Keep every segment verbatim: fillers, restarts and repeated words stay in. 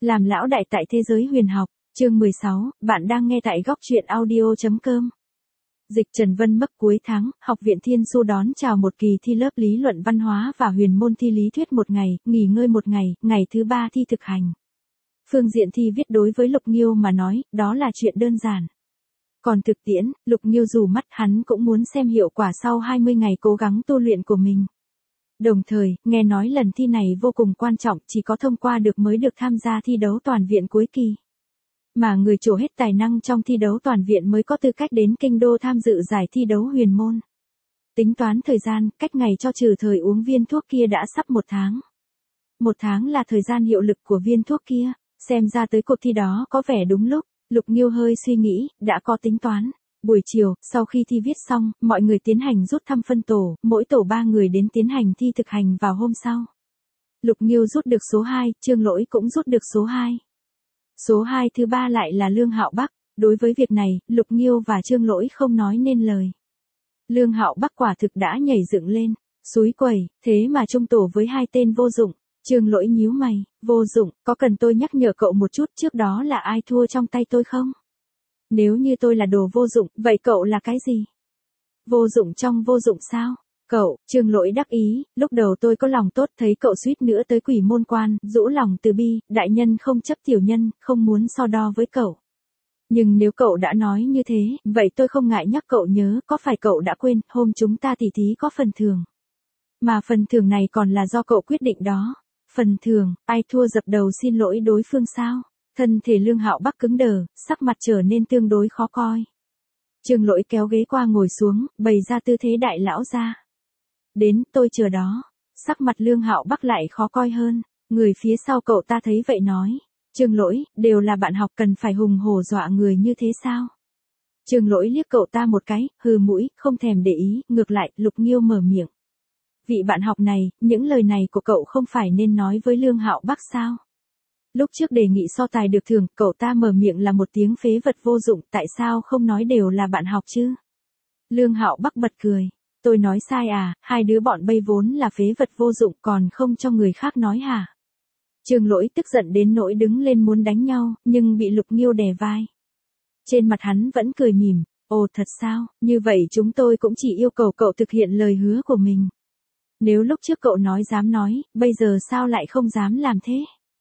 Làm lão đại tại thế giới huyền học, chương mười sáu, bạn đang nghe tại góc truyện audio.com. Dịch Trần Vân Mấp cuối tháng, Học viện Thiên Xu đón chào một kỳ thi lớp lý luận văn hóa và huyền môn thi lý thuyết một ngày, nghỉ ngơi một ngày, ngày thứ ba thi thực hành. Phương diện thi viết đối với Lục Nghiêu mà nói, đó là chuyện đơn giản. Còn thực tiễn, Lục Nghiêu dù mắt hắn cũng muốn xem hiệu quả sau hai mươi ngày cố gắng tu luyện của mình. Đồng thời, nghe nói lần thi này vô cùng quan trọng, chỉ có thông qua được mới được tham gia thi đấu toàn viện cuối kỳ. Mà người trổ hết tài năng trong thi đấu toàn viện mới có tư cách đến kinh đô tham dự giải thi đấu huyền môn. Tính toán thời gian, cách ngày cho trừ thời uống viên thuốc kia đã sắp một tháng. Một tháng là thời gian hiệu lực của viên thuốc kia, xem ra tới cuộc thi đó có vẻ đúng lúc. Lục Nghiêu hơi suy nghĩ, đã có tính toán. Buổi chiều, sau khi thi viết xong, mọi người tiến hành rút thăm phân tổ, mỗi tổ ba người đến tiến hành thi thực hành vào hôm sau. Lục Nghiêu rút được số hai, Trương Lỗi cũng rút được số hai. Số hai thứ ba lại là Lương Hạo Bắc, đối với việc này, Lục Nghiêu và Trương Lỗi không nói nên lời. Lương Hạo Bắc quả thực đã nhảy dựng lên, xúi quẩy, thế mà chung tổ với hai tên vô dụng. Trương Lỗi nhíu mày, vô dụng, có cần tôi nhắc nhở cậu một chút trước đó là ai thua trong tay tôi không? Nếu như tôi là đồ vô dụng, vậy cậu là cái gì? Vô dụng trong vô dụng sao? Cậu, Trương Lỗi đắc ý, lúc đầu tôi có lòng tốt thấy cậu suýt nữa tới quỷ môn quan, rũ lòng từ bi, đại nhân không chấp tiểu nhân, không muốn so đo với cậu. Nhưng nếu cậu đã nói như thế, vậy tôi không ngại nhắc cậu nhớ, có phải cậu đã quên, hôm chúng ta tỉ thí có phần thưởng. Mà phần thưởng này còn là do cậu quyết định đó. Phần thưởng, ai thua dập đầu xin lỗi đối phương sao? Thân thể Lương Hạo Bắc cứng đờ, sắc mặt trở nên tương đối khó coi. Trương Lỗi kéo ghế qua ngồi xuống, bày ra tư thế đại lão ra. Đến, tôi chờ đó. Sắc mặt Lương Hạo Bắc lại khó coi hơn. Người phía sau cậu ta thấy vậy nói. Trương Lỗi, đều là bạn học cần phải hùng hổ dọa người như thế sao? Trương Lỗi liếc cậu ta một cái, hừ mũi, không thèm để ý, ngược lại, Lục Nghiêu mở miệng. Vị bạn học này, những lời này của cậu không phải nên nói với Lương Hạo Bắc sao? Lúc trước đề nghị so tài được thưởng, cậu ta mở miệng là một tiếng phế vật vô dụng, tại sao không nói đều là bạn học chứ? Lương Hạo Bắc bật cười. Tôi nói sai à, hai đứa bọn bây vốn là phế vật vô dụng còn không cho người khác nói hả? Trương Lỗi tức giận đến nỗi đứng lên muốn đánh nhau, nhưng bị Lục Nghiêu đè vai. Trên mặt hắn vẫn cười mỉm, ồ thật sao, như vậy chúng tôi cũng chỉ yêu cầu cậu thực hiện lời hứa của mình. Nếu lúc trước cậu nói dám nói, bây giờ sao lại không dám làm thế?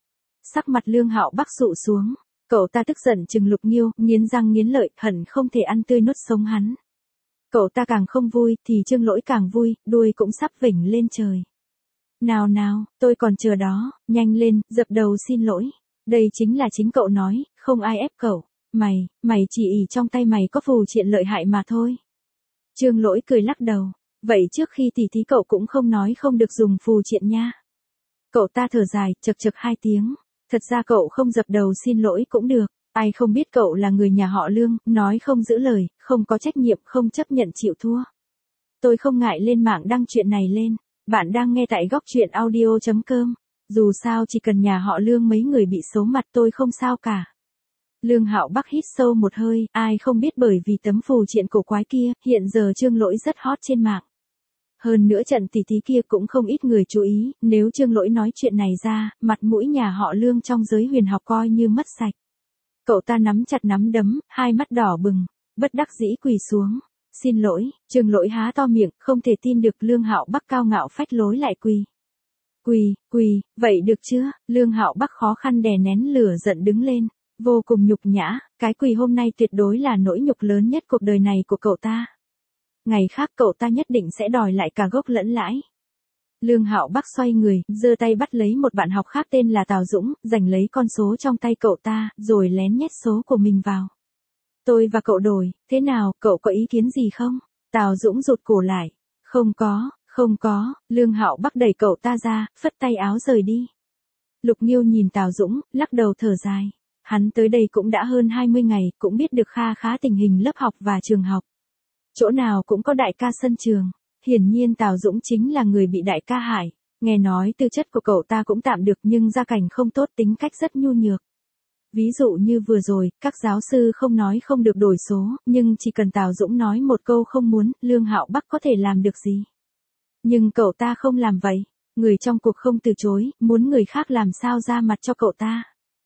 Sắc mặt Lương Hạo Bắc dụ xuống, cậu ta tức giận trừng Lục Nghiêu, nghiến răng nghiến lợi, hận không thể ăn tươi nuốt sống hắn. Cậu ta càng không vui, thì Trương Lỗi càng vui, đuôi cũng sắp vểnh lên trời. Nào nào, tôi còn chờ đó, nhanh lên, dập đầu xin lỗi. Đây chính là chính cậu nói, không ai ép cậu. Mày, mày chỉ ỷ trong tay mày có phù triện lợi hại mà thôi. Trương Lỗi cười lắc đầu. Vậy trước khi tỉ thí cậu cũng không nói không được dùng phù triện nha. Cậu ta thở dài, chật chật hai tiếng. Thật ra cậu không dập đầu xin lỗi cũng được. Ai không biết cậu là người nhà họ Lương, nói không giữ lời, không có trách nhiệm, không chấp nhận chịu thua. Tôi không ngại lên mạng đăng chuyện này lên. Bạn đang nghe tại góc truyện audio.com. Dù sao chỉ cần nhà họ Lương mấy người bị xấu mặt tôi không sao cả. Lương Hạo Bắc hít sâu một hơi, ai không biết bởi vì tấm phù triện cổ quái kia, hiện giờ Trương Lỗi rất hot trên mạng. Hơn nữa trận tỉ thí kia cũng không ít người chú ý, nếu Trương Lỗi nói chuyện này ra, mặt mũi nhà họ Lương trong giới huyền học coi như mất sạch. Cậu ta nắm chặt nắm đấm, hai mắt đỏ bừng, bất đắc dĩ quỳ xuống. Xin lỗi, Trương Lỗi há to miệng, không thể tin được Lương Hạo Bắc cao ngạo phách lối lại quỳ. Quỳ, quỳ, vậy được chưa? Lương Hạo Bắc khó khăn đè nén lửa giận đứng lên. Vô cùng nhục nhã, cái quỳ hôm nay tuyệt đối là nỗi nhục lớn nhất cuộc đời này của cậu ta. Ngày khác cậu ta nhất định sẽ đòi lại cả gốc lẫn lãi. Lương Hạo Bắc xoay người, giơ tay bắt lấy một bạn học khác tên là Tào Dũng, giành lấy con số trong tay cậu ta, rồi lén nhét số của mình vào. Tôi và cậu đổi, thế nào, cậu có ý kiến gì không? Tào Dũng rụt cổ lại. Không có, không có, Lương Hạo Bắc đẩy cậu ta ra, phất tay áo rời đi. Lục Nghiêu nhìn Tào Dũng, lắc đầu thở dài. Hắn tới đây cũng đã hơn hai mươi ngày, cũng biết được kha khá tình hình lớp học và trường học. Chỗ nào cũng có đại ca sân trường. Hiển nhiên Tào Dũng chính là người bị đại ca hại. Nghe nói tư chất của cậu ta cũng tạm được nhưng gia cảnh không tốt, tính cách rất nhu nhược. Ví dụ như vừa rồi, các giáo sư không nói không được đổi số, nhưng chỉ cần Tào Dũng nói một câu không muốn, Lương Hạo Bắc có thể làm được gì. Nhưng cậu ta không làm vậy. Người trong cuộc không từ chối, muốn người khác làm sao ra mặt cho cậu ta.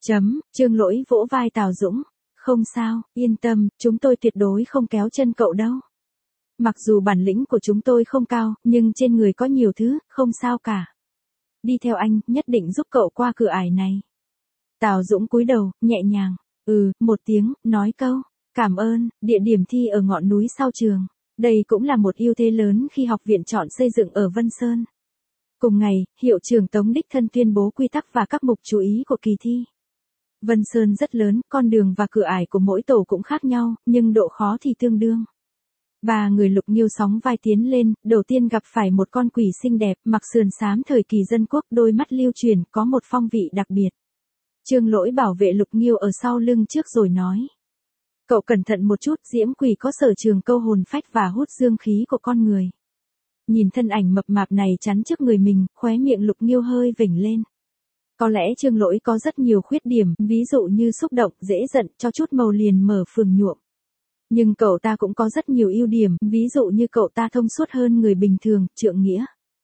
Chấm, Trương Lỗi vỗ vai Tào Dũng. Không sao, yên tâm, chúng tôi tuyệt đối không kéo chân cậu đâu. Mặc dù bản lĩnh của chúng tôi không cao, nhưng trên người có nhiều thứ, không sao cả. Đi theo anh, nhất định giúp cậu qua cửa ải này. Tào Dũng cúi đầu, nhẹ nhàng. Ừ, một tiếng, nói câu. Cảm ơn, địa điểm thi ở ngọn núi sau trường. Đây cũng là một ưu thế lớn khi học viện chọn xây dựng ở Vân Sơn. Cùng ngày, hiệu trưởng Tống đích thân tuyên bố quy tắc và các mục chú ý của kỳ thi. Vân Sơn rất lớn, con đường và cửa ải của mỗi tổ cũng khác nhau, nhưng độ khó thì tương đương. Ba người Lục Nghiêu sóng vai tiến lên, đầu tiên gặp phải một con quỷ xinh đẹp, mặc sườn xám thời kỳ dân quốc, đôi mắt lưu truyền, có một phong vị đặc biệt. Trương Lỗi bảo vệ Lục Nghiêu ở sau lưng trước rồi nói. Cậu cẩn thận một chút, diễm quỷ có sở trường câu hồn phách và hút dương khí của con người. Nhìn thân ảnh mập mạp này chắn trước người mình, khóe miệng Lục Nghiêu hơi vểnh lên. Có lẽ Trương Lỗi có rất nhiều khuyết điểm, ví dụ như xúc động, dễ giận, cho chút màu liền mở phường nhuộm. Nhưng cậu ta cũng có rất nhiều ưu điểm, ví dụ như cậu ta thông suốt hơn người bình thường, trượng nghĩa.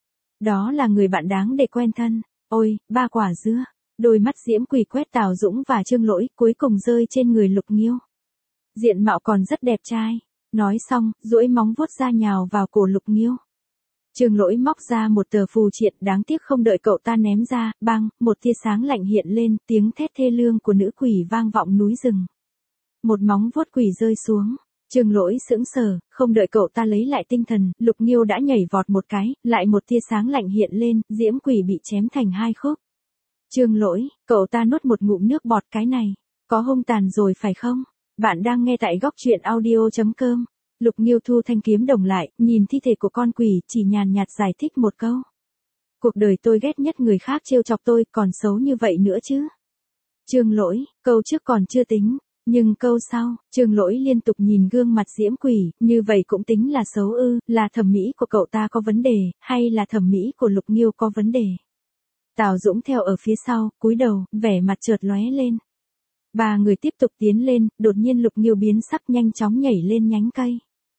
Đó là người bạn đáng để quen thân. Ôi, ba quả dưa. Đôi mắt diễm quỷ quét Tào Dũng và Trương Lỗi, cuối cùng rơi trên người Lục Nghiêu. Diện mạo còn rất đẹp trai. Nói xong, duỗi móng vuốt ra nhào vào cổ Lục Nghiêu. Trương Lỗi móc ra một tờ phù triện, đáng tiếc không đợi cậu ta ném ra, bang, một tia sáng lạnh hiện lên, tiếng thét thê lương của nữ quỷ vang vọng núi rừng. Một móng vuốt quỷ rơi xuống. Trương Lỗi sững sờ, không đợi cậu ta lấy lại tinh thần, Lục Nghiêu đã nhảy vọt một cái, lại một tia sáng lạnh hiện lên, diễm quỷ bị chém thành hai khúc. Trương Lỗi, cậu ta nuốt một ngụm nước bọt, cái này, có hung tàn rồi phải không? Bạn đang nghe tại góc truyện audio chấm com. Lục Nghiêu thu thanh kiếm đồng lại, nhìn thi thể của con quỷ, chỉ nhàn nhạt giải thích một câu. Cuộc đời tôi ghét nhất người khác trêu chọc tôi, còn xấu như vậy nữa chứ. Trương Lỗi, câu trước còn chưa tính, nhưng câu sau, Trương Lỗi liên tục nhìn gương mặt diễm quỷ, như vậy cũng tính là xấu ư, là thẩm mỹ của cậu ta có vấn đề, hay là thẩm mỹ của Lục Nghiêu có vấn đề. Tào Dũng theo ở phía sau, cúi đầu, vẻ mặt chợt lóe lên. Ba người tiếp tục tiến lên, đột nhiên Lục Nghiêu biến sắc nhanh chóng nhảy lên nhánh cây.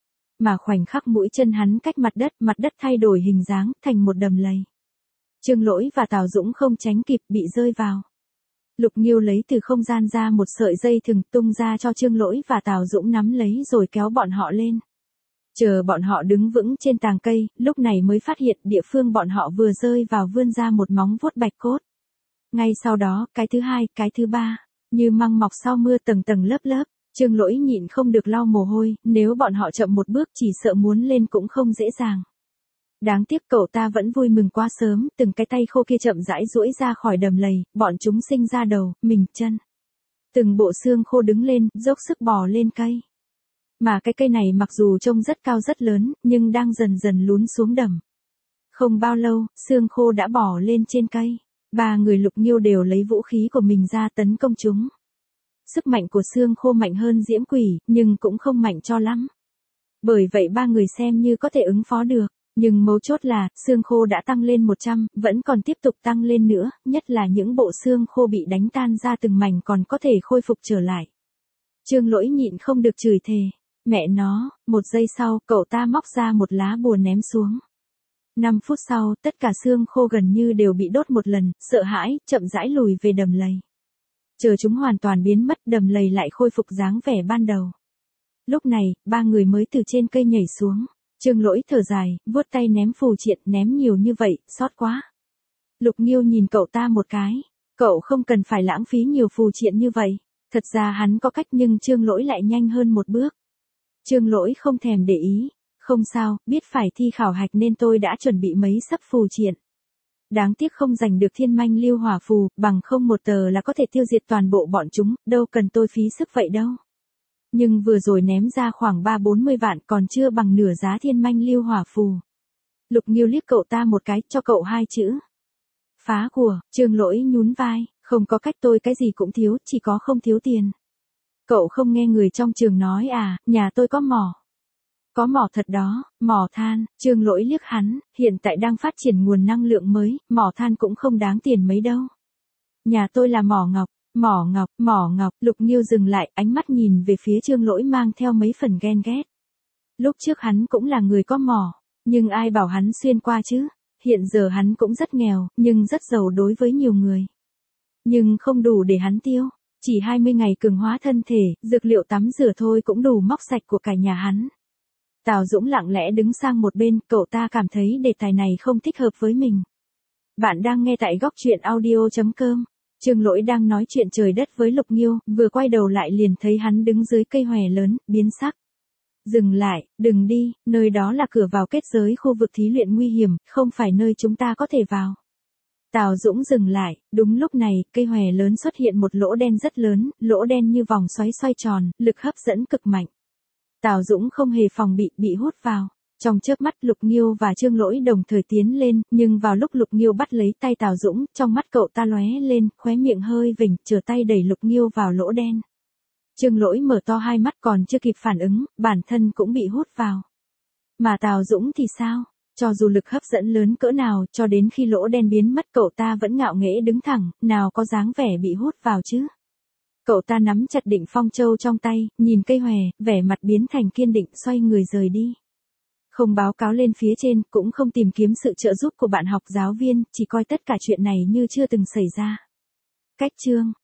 Mà khoảnh khắc mũi chân hắn cách mặt đất, mặt đất thay đổi hình dáng, thành một đầm lầy. Trương Lỗi và Tào Dũng không tránh kịp, bị rơi vào. Lục Nghiêu lấy từ không gian ra một sợi dây thừng tung ra cho Trương Lỗi và Tào Dũng nắm lấy rồi kéo bọn họ lên. Chờ bọn họ đứng vững trên tàng cây, lúc này mới phát hiện địa phương bọn họ vừa rơi vào vươn ra một móng vuốt bạch cốt. Ngay sau đó, cái thứ hai, cái thứ ba, như măng mọc sau mưa tầng tầng lớp lớp. Trương Lỗi nhịn không được lau mồ hôi, nếu bọn họ chậm một bước chỉ sợ muốn lên cũng không dễ dàng. Đáng tiếc cậu ta vẫn vui mừng quá sớm, từng cái tay khô kia chậm rãi duỗi ra khỏi đầm lầy, bọn chúng sinh ra đầu, mình, chân. Từng bộ xương khô đứng lên, dốc sức bò lên cây. Mà cái cây này mặc dù trông rất cao rất lớn, nhưng đang dần dần lún xuống đầm. Không bao lâu, xương khô đã bò lên trên cây. Ba người Lục Nghiêu đều lấy vũ khí của mình ra tấn công chúng. Sức mạnh của xương khô mạnh hơn diễm quỷ, nhưng cũng không mạnh cho lắm. Bởi vậy ba người xem như có thể ứng phó được. Nhưng mấu chốt là, xương khô đã tăng lên một trăm, vẫn còn tiếp tục tăng lên nữa, nhất là những bộ xương khô bị đánh tan ra từng mảnh còn có thể khôi phục trở lại. Trương Lỗi nhịn không được chửi thề. Mẹ nó, một giây sau, cậu ta móc ra một lá bùa ném xuống. Năm phút sau, tất cả xương khô gần như đều bị đốt một lần, sợ hãi, chậm rãi lùi về đầm lầy. Chờ chúng hoàn toàn biến mất, đầm lầy lại khôi phục dáng vẻ ban đầu. Lúc này, ba người mới từ trên cây nhảy xuống. Trương Lỗi thở dài, vuốt tay ném phù triện, ném nhiều như vậy, sót quá. Lục Nghiêu nhìn cậu ta một cái. Cậu không cần phải lãng phí nhiều phù triện như vậy. Thật ra hắn có cách nhưng Trương Lỗi lại nhanh hơn một bước. Trương Lỗi không thèm để ý. Không sao, biết phải thi khảo hạch nên tôi đã chuẩn bị mấy sấp phù triện. Đáng tiếc không giành được thiên manh lưu hỏa phù, bằng không một tờ là có thể tiêu diệt toàn bộ bọn chúng, đâu cần tôi phí sức vậy đâu. Nhưng vừa rồi ném ra khoảng ba bốn mươi vạn còn chưa bằng nửa giá thiên manh lưu hỏa phù. Lục Nghiêu liếc cậu ta một cái, cho cậu hai chữ. Phá của, Trương Lỗi nhún vai, không có cách, tôi cái gì cũng thiếu, chỉ có không thiếu tiền. Cậu không nghe người trong trường nói à, nhà tôi có mỏ. Có mỏ thật đó, mỏ than, Trương Lỗi liếc hắn, hiện tại đang phát triển nguồn năng lượng mới, mỏ than cũng không đáng tiền mấy đâu. Nhà tôi là mỏ ngọc. Mỏ ngọc, mỏ ngọc, Lục Nghiêu dừng lại, ánh mắt nhìn về phía Trương Lỗi mang theo mấy phần ghen ghét. Lúc trước hắn cũng là người có mỏ, nhưng ai bảo hắn xuyên qua chứ, hiện giờ hắn cũng rất nghèo, nhưng rất giàu đối với nhiều người. nhưng không đủ để hắn tiêu. Chỉ hai mươi ngày cường hóa thân thể, dược liệu tắm rửa thôi cũng đủ móc sạch của cả nhà hắn. Tào Dũng lặng lẽ đứng sang một bên, cậu ta cảm thấy đề tài này không thích hợp với mình. Bạn đang nghe tại góc truyện audio chấm com. Trương Lỗi đang nói chuyện trời đất với Lục Nghiêu, vừa quay đầu lại liền thấy hắn đứng dưới cây hòe lớn, biến sắc. Dừng lại, đừng đi, nơi đó là cửa vào kết giới khu vực thí luyện nguy hiểm, không phải nơi chúng ta có thể vào. Tào Dũng dừng lại, đúng lúc này, cây hòe lớn xuất hiện một lỗ đen rất lớn, lỗ đen như vòng xoáy xoay tròn, lực hấp dẫn cực mạnh. Tào Dũng không hề phòng bị, bị hút vào. Trong chớp mắt Lục Nghiêu và Trương Lỗi đồng thời tiến lên, nhưng vào lúc Lục Nghiêu bắt lấy tay Tào Dũng, trong mắt cậu ta lóe lên, khóe miệng hơi vểnh, trở tay đẩy Lục Nghiêu vào lỗ đen. Trương Lỗi mở to hai mắt còn chưa kịp phản ứng, bản thân cũng bị hút vào. Mà Tào Dũng thì sao? Cho dù lực hấp dẫn lớn cỡ nào, cho đến khi lỗ đen biến mất cậu ta vẫn ngạo nghễ đứng thẳng, nào có dáng vẻ bị hút vào chứ. Cậu ta nắm chặt Định Phong Châu trong tay, nhìn cây hòe, vẻ mặt biến thành kiên định, xoay người rời đi. Không báo cáo lên phía trên, cũng không tìm kiếm sự trợ giúp của bạn học giáo viên, chỉ coi tất cả chuyện này như chưa từng xảy ra. Cách chương